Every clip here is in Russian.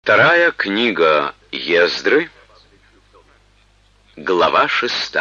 Вторая книга Ездры, глава 6.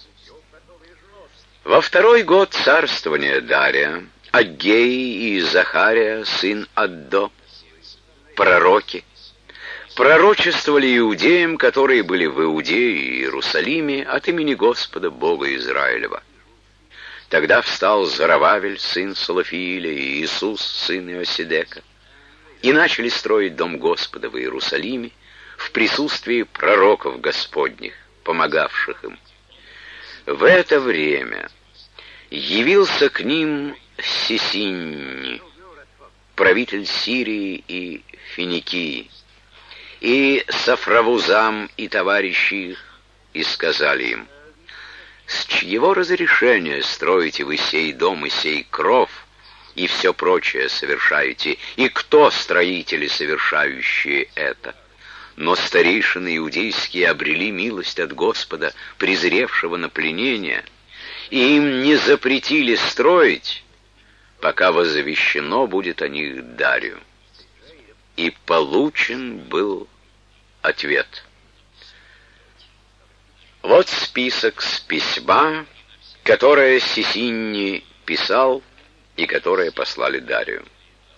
Во второй год царствования Дария Аггей и Захария, сын Аддо, пророки, пророчествовали иудеям, которые были в Иудее и Иерусалиме, от имени Господа Бога Израилева. Тогда встал Зоровавель, сын Салафииля, и Иисус, сын Иосидека, и начали строить дом Господа в Иерусалиме в присутствии пророков Господних, помогавших им. В это время явился к ним Сисинни, правитель Сирии и Финикии, и Сафравузам и товарищи их, и сказали им: «С чьего разрешения строите вы сей дом и сей кров, и все прочее совершаете, и кто строители, совершающие это?» Но старейшины иудейские обрели милость от Господа, презревшего на пленение, и им не запретили строить, пока возвещено будет о них Дарию. И получен был ответ. Вот список с письма, которое Сисинни писал и которое послали Дарию.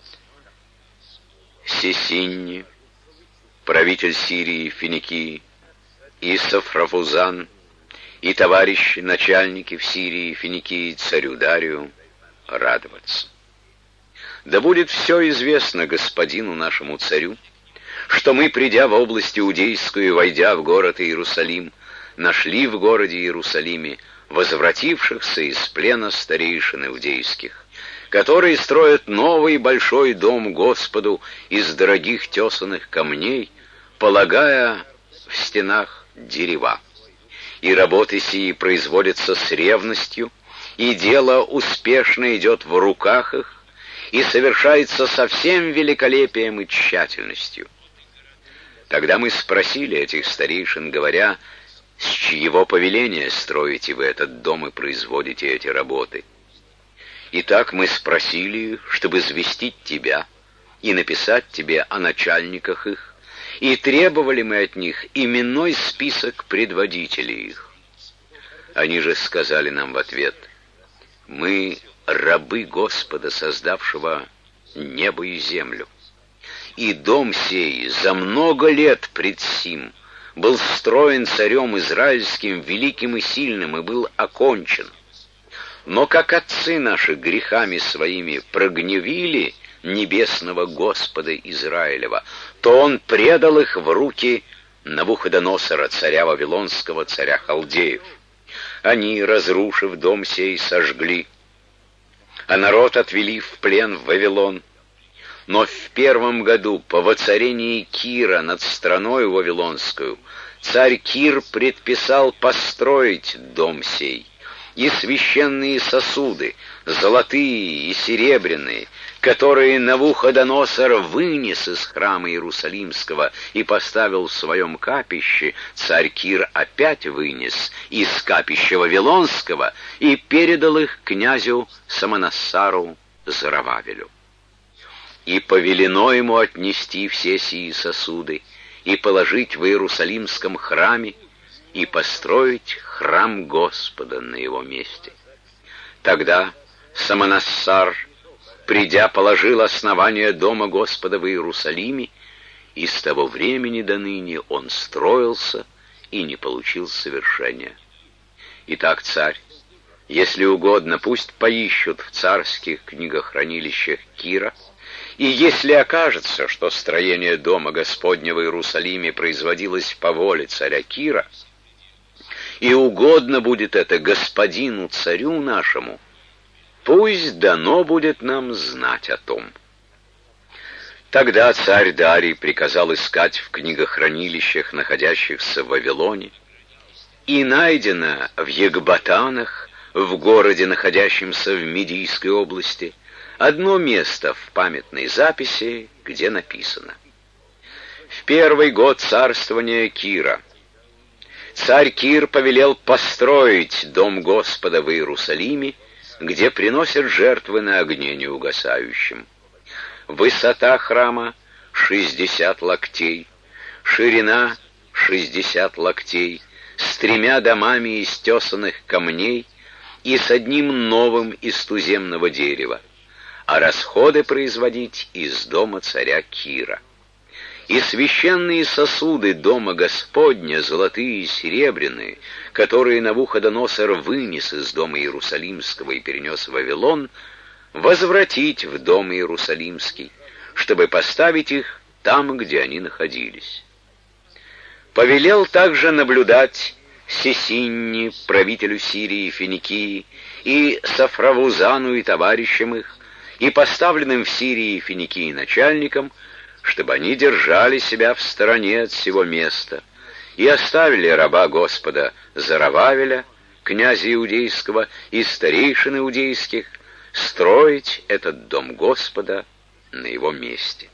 Сисинни, правитель Сирии, Финикии, и Сафравузан, и товарищи, начальники в Сирии, Финикии, царю Дарию, радоваться. Да будет все известно господину нашему царю, что мы, придя в область Иудейскую и войдя в город Иерусалим, нашли в городе Иерусалиме возвратившихся из плена старейшин иудейских, которые строят новый большой дом Господу из дорогих тесаных камней, полагая в стенах дерева. И работы сии производятся с ревностью, и дело успешно идет в руках их, и совершается со всем великолепием и тщательностью. Тогда мы спросили этих старейшин, говоря: «С чьего повеления строите вы этот дом и производите эти работы?» Итак, мы спросили, чтобы известить тебя и написать тебе о начальниках их, и требовали мы от них именной список предводителей их. Они же сказали нам в ответ: «Мы рабы Господа, создавшего небо и землю, и дом сей за много лет пред сим был строен царем израильским великим и сильным и был окончен. Но как отцы наши грехами своими прогневили небесного Господа Израилева, то он предал их в руки Навуходоносора, царя Вавилонского, царя Халдеев. Они, разрушив дом сей, сожгли, а народ отвели в плен в Вавилон. Но в первом году, по воцарении Кира над страной Вавилонскую, царь Кир предписал построить дом сей, и священные сосуды, золотые и серебряные, которые Навуходоносор вынес из храма Иерусалимского и поставил в своем капище, царь Кир опять вынес из капища Вавилонского и передал их князю Самонассару Зоровавелю. И повелено ему отнести все сии сосуды и положить в Иерусалимском храме и построить храм Господа на его месте. Тогда Самонассар, придя, положил основание дома Господа в Иерусалиме, и с того времени до ныне он строился и не получил совершения. Итак, царь, если угодно, пусть поищут в царских книгохранилищах Кира, и если окажется, что строение дома Господня в Иерусалиме производилось по воле царя Кира, и угодно будет это господину царю нашему, пусть дано будет нам знать о том». Тогда царь Дарий приказал искать в книгохранилищах, находящихся в Вавилоне, и найдено в Екбатанах, в городе, находящемся в Медийской области, одно место в памятной записи, где написано: «В первый год царствования Кира царь Кир повелел построить дом Господа в Иерусалиме, где приносят жертвы на огне неугасающем. Высота храма 60 локтей, ширина 60 локтей, с 3 домами из тесаных камней и с одним новым из туземного дерева, а расходы производить из дома царя Кира. И священные сосуды дома Господня, золотые и серебряные, которые Навуходоносор вынес из дома Иерусалимского и перенес в Вавилон, возвратить в дом Иерусалимский, чтобы поставить их там, где они находились. Повелел также наблюдать Сесинни, правителю Сирии и Финикии, и Сафравузану и товарищам их, и поставленным в Сирии и Финикии начальникам, чтобы они держали себя в стороне от сего места, и оставили раба Господа Зарававеля, князя Иудейского, и старейшин иудейских, строить этот дом Господа на его месте.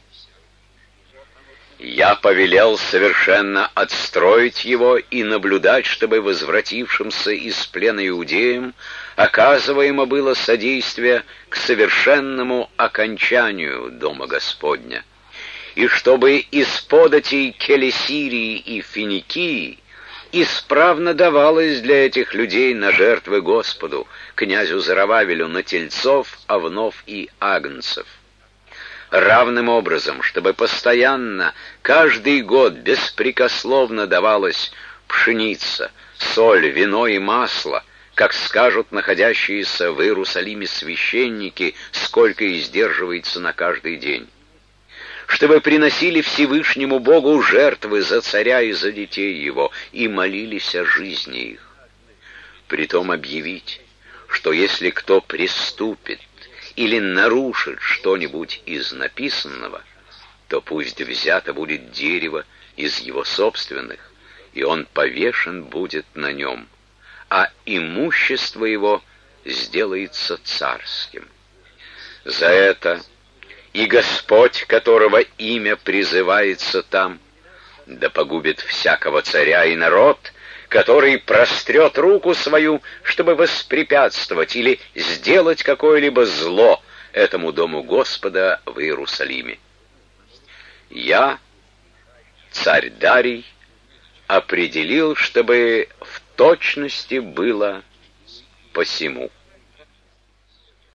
Я повелел совершенно отстроить его и наблюдать, чтобы возвратившимся из плена иудеям оказываемо было содействие к совершенному окончанию дома Господня, и чтобы из податей Келесирии и Финикии исправно давалось для этих людей на жертвы Господу, князю Зарававелю, на тельцов, овнов и агнцев. Равным образом, чтобы постоянно, каждый год беспрекословно давалась пшеница, соль, вино и масло, как скажут находящиеся в Иерусалиме священники, сколько издерживается на каждый день. Чтобы приносили Всевышнему Богу жертвы за царя и за детей его, и молились о жизни их. Притом объявить, что если кто приступит или нарушит что-нибудь из написанного, то пусть взято будет дерево из его собственных, и он повешен будет на нем, а имущество его сделается царским. За это и Господь, которого имя призывается там, да погубит всякого царя и народ, который прострет руку свою, чтобы воспрепятствовать или сделать какое-либо зло этому дому Господа в Иерусалиме. Я, царь Дарий, определил, чтобы в точности было посему.